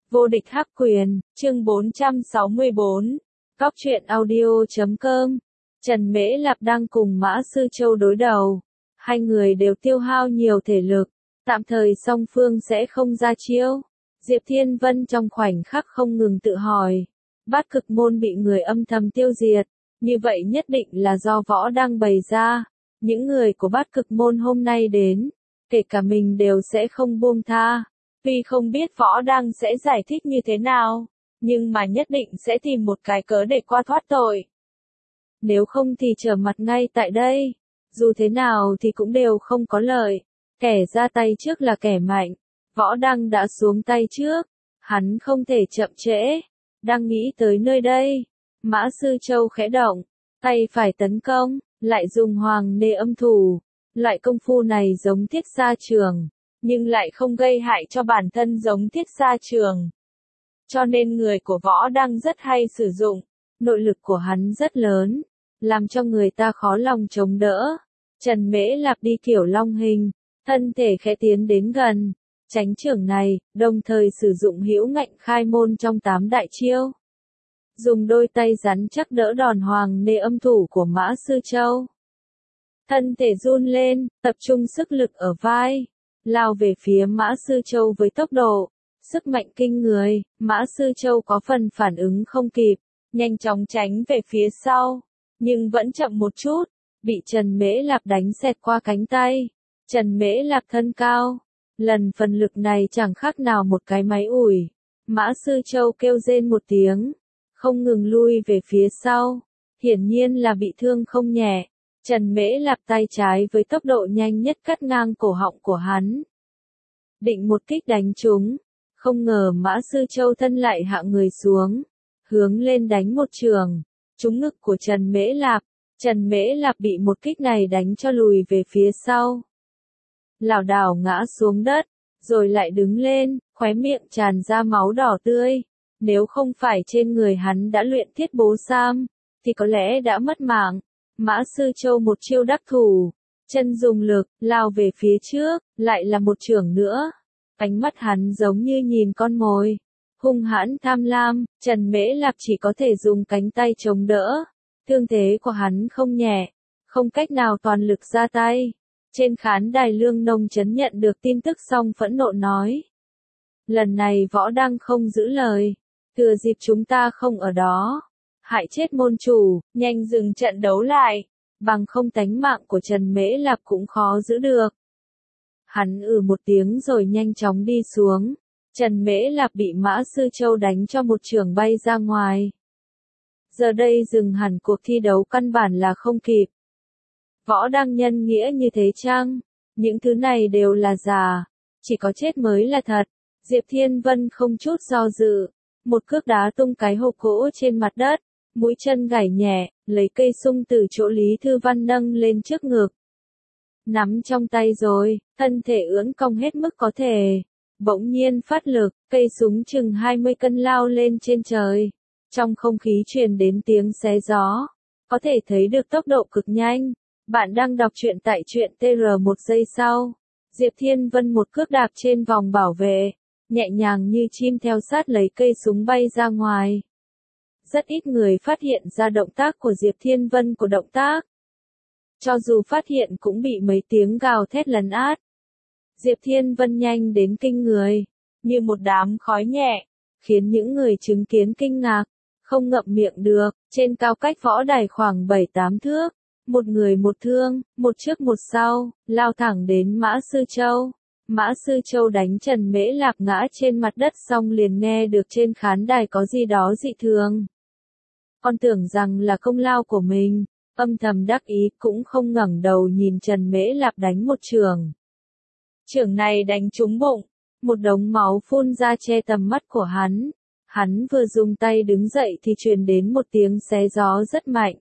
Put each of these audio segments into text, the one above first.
Vô địch hắc quyền, chương 464, Góc truyện audio.com. Trần Mễ Lạp đang cùng Mã Sư Châu đối đầu. Hai người đều tiêu hao nhiều thể lực, tạm thời song phương sẽ không ra chiêu. Diệp Thiên Vân trong khoảnh khắc không ngừng tự hỏi, Bát Cực Môn bị người âm thầm tiêu diệt, như vậy nhất định là do Võ Đăng bày ra. Những người của Bát Cực Môn hôm nay đến, kể cả mình đều sẽ không buông tha. Tuy không biết Võ Đăng sẽ giải thích như thế nào, nhưng mà nhất định sẽ tìm một cái cớ để qua thoát tội. Nếu không thì trở mặt ngay tại đây, dù thế nào thì cũng đều không có lợi. Kẻ ra tay trước là kẻ mạnh, Võ Đăng đã xuống tay trước, hắn không thể chậm trễ. Đang nghĩ tới nơi đây, Mã Sư Châu khẽ động, tay phải tấn công, lại dùng hoàng nê âm thủ. Loại công phu này giống Thiết Sa Trường, nhưng lại không gây hại cho bản thân giống Thiết Sa Trường. Cho nên người của Võ Đăng rất hay sử dụng, nội lực của hắn rất lớn, làm cho người ta khó lòng chống đỡ. Trần Mễ Lạp đi kiểu long hình, thân thể khẽ tiến đến gần, tránh chưởng này, đồng thời sử dụng hữu ngạnh khai môn trong 8 đại chiêu. Dùng đôi tay rắn chắc đỡ đòn hoàng nê âm thủ của Mã Sư Châu. Thân thể run lên, tập trung sức lực ở vai, lao về phía Mã Sư Châu với tốc độ, sức mạnh kinh người. Mã Sư Châu có phần phản ứng không kịp, nhanh chóng tránh về phía sau, nhưng vẫn chậm một chút, bị Trần Mễ Lạp đánh xẹt qua cánh tay. Trần Mễ Lạp thân cao, lần phần lực này chẳng khác nào một cái máy ủi. Mã Sư Châu kêu rên một tiếng, không ngừng lui về phía sau, hiển nhiên là bị thương không nhẹ. Trần Mễ Lạp tay trái với tốc độ nhanh nhất cắt ngang cổ họng của hắn. Định một kích đánh trúng, không ngờ Mã Sư Châu thân lại hạ người xuống, hướng lên đánh một chưởng, trúng ngực của Trần Mễ Lạp. Trần Mễ Lạp bị một kích này đánh cho lùi về phía sau, lảo đảo ngã xuống đất, rồi lại đứng lên, khóe miệng tràn ra máu đỏ tươi. Nếu không phải trên người hắn đã luyện Thiết Bố Sam, thì có lẽ đã mất mạng. Mã Sư Châu một chiêu đắc thủ, chân dùng lực, lao về phía trước, lại là một chưởng nữa. Ánh mắt hắn giống như nhìn con mồi, hung hãn tham lam. Trần Mễ Lạp chỉ có thể dùng cánh tay chống đỡ. Thương thế của hắn không nhẹ, không cách nào toàn lực ra tay. Trên khán đài Lương Nông Trấn nhận được tin tức xong phẫn nộ nói. Lần này Võ Đăng không giữ lời, thừa dịp chúng ta không ở đó, hại chết môn chủ, nhanh dừng trận đấu lại, bằng không tánh mạng của Trần Mễ Lạp cũng khó giữ được. Hắn một tiếng rồi nhanh chóng đi xuống. Trần Mễ Lạp bị Mã Sư Châu đánh cho một chưởng bay ra ngoài. Giờ đây dừng hẳn cuộc thi đấu căn bản là không kịp. Võ Đăng nhân nghĩa như thế chăng? Những thứ này đều là giả, chỉ có chết mới là thật. Diệp Thiên Vân không chút do dự, một cước đá tung cái hộp gỗ trên mặt đất, mũi chân gảy nhẹ, lấy cây sung từ chỗ Lý Thư Văn nâng lên trước ngực. Nắm trong tay rồi, thân thể ưỡn cong hết mức có thể. Bỗng nhiên phát lực, cây súng chừng 20 cân lao lên trên trời. Trong không khí truyền đến tiếng xé gió, có thể thấy được tốc độ cực nhanh. Bạn đang đọc truyện tại truyện TR. Một giây sau, Diệp Thiên Vân một cước đạp trên vòng bảo vệ, nhẹ nhàng như chim theo sát lấy cây súng bay ra ngoài. Rất ít người phát hiện ra động tác của Diệp Thiên Vân của động tác. Cho dù phát hiện cũng bị mấy tiếng gào thét lấn át. Diệp Thiên Vân nhanh đến kinh người, như một đám khói nhẹ, khiến những người chứng kiến kinh ngạc, không ngậm miệng được. Trên cao cách võ đài khoảng 7-8 thước, một người một thương, một trước một sau, lao thẳng đến Mã Sư Châu. Mã Sư Châu đánh Trần Mễ Lạp ngã trên mặt đất xong liền nghe được trên khán đài có gì đó dị thường. Con tưởng rằng là công lao của mình, âm thầm đắc ý cũng không ngẩng đầu nhìn Trần Mễ Lạp đánh một chưởng. Chưởng này đánh trúng bụng, một đống máu phun ra che tầm mắt của hắn. Hắn vừa dùng tay đứng dậy thì truyền đến một tiếng xé gió rất mạnh.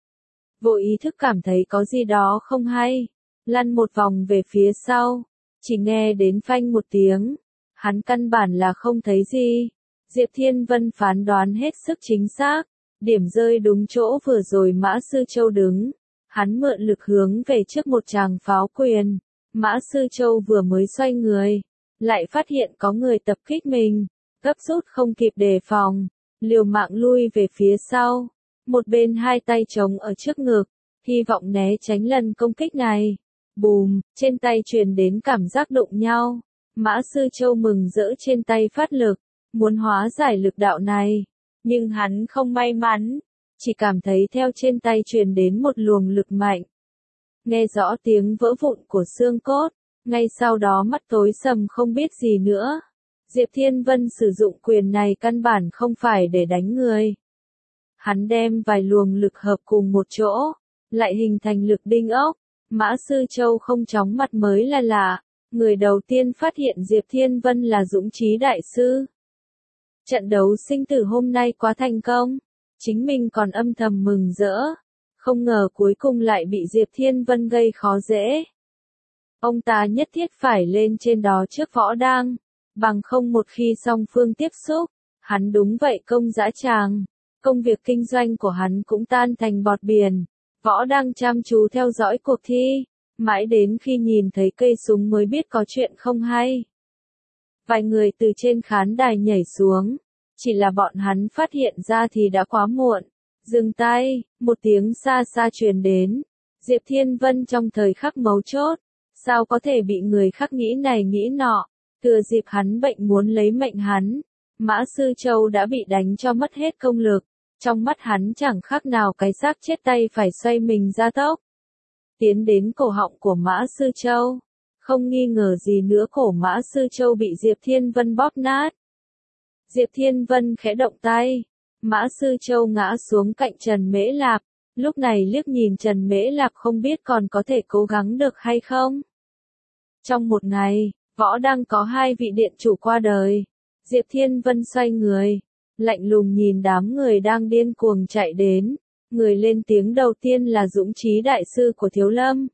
Vô ý thức cảm thấy có gì đó không hay, lăn một vòng về phía sau, chỉ nghe đến phanh một tiếng. Hắn căn bản là không thấy gì. Diệp Thiên Vân phán đoán hết sức chính xác, điểm rơi đúng chỗ vừa rồi Mã Sư Châu đứng. Hắn mượn lực hướng về trước một tràng pháo quyền. Mã Sư Châu vừa mới xoay người, lại phát hiện có người tập kích mình. gấp rút không kịp đề phòng, liều mạng lui về phía sau, một bên hai tay chống ở trước ngực, hy vọng né tránh lần công kích này. Bùm, trên tay truyền đến cảm giác đụng nhau. Mã Sư Châu mừng rỡ trên tay phát lực, muốn hóa giải lực đạo này, nhưng hắn không may mắn, chỉ cảm thấy theo trên tay truyền đến một luồng lực mạnh. Nghe rõ tiếng vỡ vụn của xương cốt, ngay sau đó mắt tối sầm không biết gì nữa. Diệp Thiên Vân sử dụng quyền này căn bản không phải để đánh người. Hắn đem vài luồng lực hợp cùng một chỗ, lại hình thành lực đinh ốc. Mã Sư Châu không chóng mặt mới là lạ, người đầu tiên phát hiện Diệp Thiên Vân là Dũng Chí Đại Sư. Trận đấu sinh tử hôm nay quá thành công, chính mình còn âm thầm mừng rỡ, không ngờ cuối cùng lại bị Diệp Thiên Vân gây khó dễ. Ông ta nhất thiết phải lên trên đó trước Võ Đang, bằng không một khi song phương tiếp xúc, hắn đúng vậy công dã tràng, công việc kinh doanh của hắn cũng tan thành bọt biển. Võ đang chăm chú theo dõi cuộc thi, mãi đến khi nhìn thấy cây súng mới biết có chuyện không hay. Vài người từ trên khán đài nhảy xuống, chỉ là bọn hắn phát hiện ra thì đã quá muộn. Dừng tay, một tiếng xa xa truyền đến. Diệp Thiên Vân trong thời khắc mấu chốt, sao có thể bị người khác nghĩ này nghĩ nọ, thừa dịp hắn bệnh muốn lấy mệnh hắn. Mã Sư Châu đã bị đánh cho mất hết công lực. Trong mắt hắn chẳng khác nào cái xác chết tay phải xoay mình ra tốc. Tiến đến cổ họng của Mã Sư Châu. Không nghi ngờ gì nữa cổ Mã Sư Châu bị Diệp Thiên Vân bóp nát. Diệp Thiên Vân khẽ động tay. Mã Sư Châu ngã xuống cạnh Trần Mễ Lạp. Lúc này liếc nhìn Trần Mễ Lạp không biết còn có thể cố gắng được hay không. Trong một ngày, Võ đang có hai vị điện chủ qua đời. Diệp Thiên Vân xoay người. Lạnh lùng nhìn đám người đang điên cuồng chạy đến, người lên tiếng đầu tiên là Dũng Chí Đại Sư của Thiếu Lâm.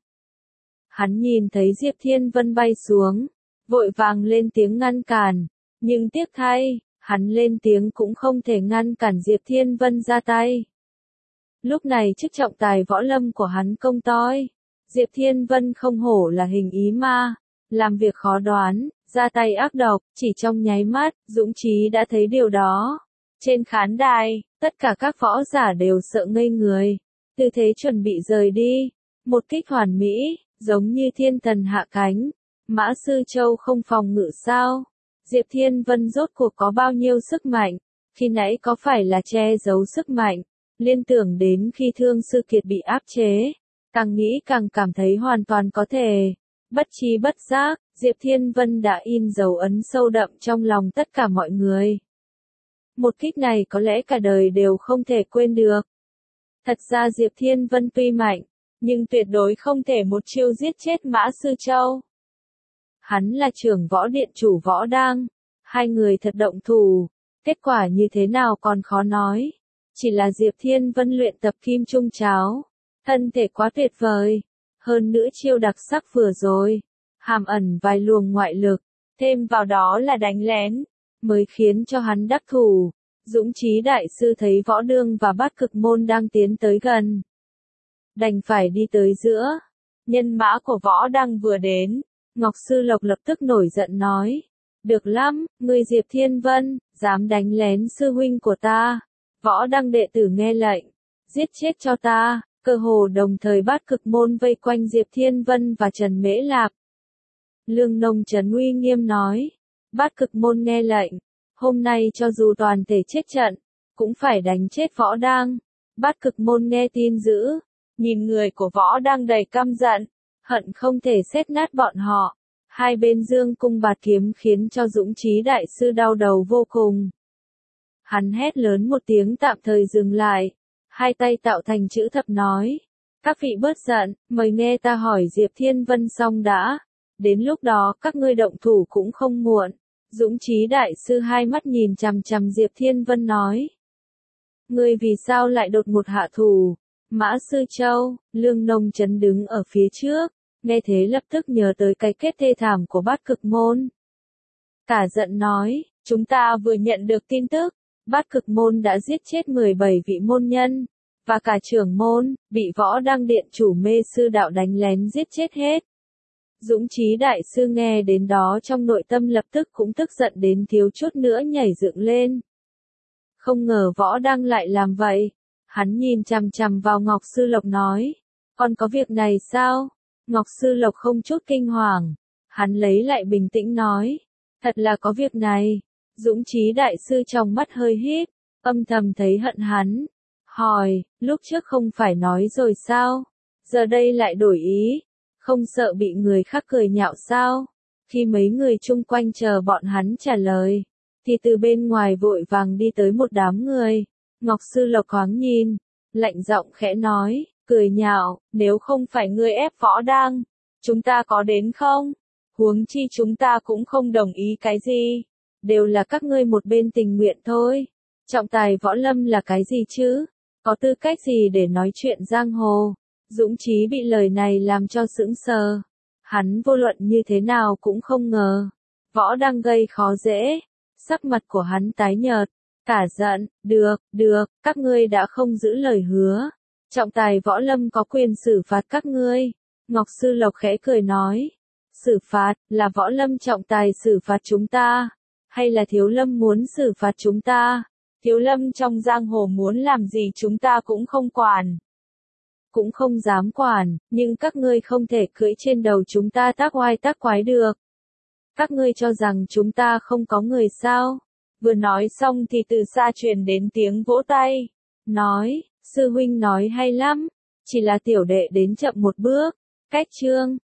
Hắn nhìn thấy Diệp Thiên Vân bay xuống, vội vàng lên tiếng ngăn cản, nhưng tiếc thay, hắn lên tiếng cũng không thể ngăn cản Diệp Thiên Vân ra tay. Lúc này chức trọng tài võ lâm của hắn công toi, Diệp Thiên Vân không hổ là hình ý ma, làm việc khó đoán, ra tay ác độc, chỉ trong nháy mắt, Dũng Chí đã thấy điều đó. Trên khán đài, tất cả các võ giả đều sợ ngây người, tư thế chuẩn bị rời đi, một kích hoàn mỹ, giống như thiên thần hạ cánh. Mã Sư Châu không phòng ngự sao? Diệp Thiên Vân rốt cuộc có bao nhiêu sức mạnh? Khi nãy có phải là che giấu sức mạnh? Liên tưởng đến khi Thương Sư Kiệt bị áp chế, càng nghĩ càng cảm thấy hoàn toàn có thể. Bất chi bất giác, Diệp Thiên Vân đã in dấu ấn sâu đậm trong lòng tất cả mọi người. Một kích này có lẽ cả đời đều không thể quên được. Thật ra Diệp Thiên Vân tuy mạnh, nhưng tuyệt đối không thể một chiêu giết chết Mã Sư Châu. Hắn là trưởng võ điện chủ Võ Đang, hai người thật động thủ, kết quả như thế nào còn khó nói. Chỉ là Diệp Thiên Vân luyện tập kim trung cháo, thân thể quá tuyệt vời, hơn nữa chiêu đặc sắc vừa rồi, hàm ẩn vài luồng ngoại lực, thêm vào đó là đánh lén, mới khiến cho hắn đắc thủ. Dũng Chí Đại Sư thấy Võ Đương và Bát Cực Môn đang tiến tới gần, đành phải đi tới giữa. Nhân mã của Võ Đăng vừa đến, Ngọc Sư Lộc lập tức nổi giận nói, được lắm, ngươi Diệp Thiên Vân, dám đánh lén sư huynh của ta. Võ Đăng đệ tử nghe lệnh, giết chết cho ta. Cơ hồ đồng thời Bát Cực Môn vây quanh Diệp Thiên Vân và Trần Mễ Lạp. Lương Nông Trấn uy nghiêm nói, Bát Cực Môn nghe lệnh, hôm nay cho dù toàn thể chết trận, cũng phải đánh chết Võ Đang. Bát Cực Môn nghe tin dữ, nhìn người của Võ Đang đầy căm giận, hận không thể xét nát bọn họ. Hai bên dương cung bạt kiếm khiến cho Dũng Chí Đại Sư đau đầu vô cùng. Hắn hét lớn một tiếng tạm thời dừng lại, hai tay tạo thành chữ thập nói, các vị bớt giận, mời nghe ta hỏi Diệp Thiên Vân xong đã, đến lúc đó các ngươi động thủ cũng không muộn. Dũng Chí Đại Sư hai mắt nhìn chằm chằm Diệp Thiên Vân nói, ngươi vì sao lại đột ngột hạ thủ? Mã Sư Châu, Lương Nông Trấn đứng ở phía trước, nghe thế lập tức nhớ tới cái kết thê thảm của Bát Cực Môn. Cả giận nói, chúng ta vừa nhận được tin tức, Bát Cực Môn đã giết chết 17 vị môn nhân, và cả trưởng môn, bị Võ Đăng điện chủ Mê Sư Đạo đánh lén giết chết hết. Dũng Chí đại sư nghe đến đó trong nội tâm lập tức cũng tức giận đến thiếu chút nữa nhảy dựng lên. Không ngờ Võ Đăng lại làm vậy. Hắn nhìn chằm chằm vào Ngọc Sư Lộc nói. Còn có việc này sao? Ngọc Sư Lộc không chút kinh hoàng. Hắn lấy lại bình tĩnh nói. Thật là có việc này. Dũng Chí đại sư trong mắt hơi híp, âm thầm thấy hận hắn. Hỏi, lúc trước không phải nói rồi sao? Giờ đây lại đổi ý. Không sợ bị người khác cười nhạo sao? Khi mấy người chung quanh chờ bọn hắn trả lời, thì từ bên ngoài vội vàng đi tới một đám người. Ngọc Sư Lộc thoáng nhìn, lạnh giọng khẽ nói, cười nhạo, nếu không phải ngươi ép Võ Đăng, chúng ta có đến không? Huống chi chúng ta cũng không đồng ý cái gì, đều là các ngươi một bên tình nguyện thôi. Trọng tài võ lâm là cái gì chứ? Có tư cách gì để nói chuyện giang hồ? Dũng Chí bị lời này làm cho sững sờ. Hắn vô luận như thế nào cũng không ngờ. Võ Đăng gây khó dễ. Sắc mặt của hắn tái nhợt. Cả giận, được, các ngươi đã không giữ lời hứa. Trọng tài võ lâm có quyền xử phạt các ngươi. Ngọc Sư Lộc khẽ cười nói. Xử phạt, là võ lâm trọng tài xử phạt chúng ta. Hay là Thiếu Lâm muốn xử phạt chúng ta? Thiếu Lâm trong giang hồ muốn làm gì chúng ta cũng không quản. Cũng không dám quản, nhưng các ngươi không thể cưỡi trên đầu chúng ta tác oai tác quái được. Các ngươi cho rằng chúng ta không có người sao? Vừa nói xong thì từ xa truyền đến tiếng vỗ tay. Nói, sư huynh nói hay lắm, chỉ là tiểu đệ đến chậm một bước. Cách chương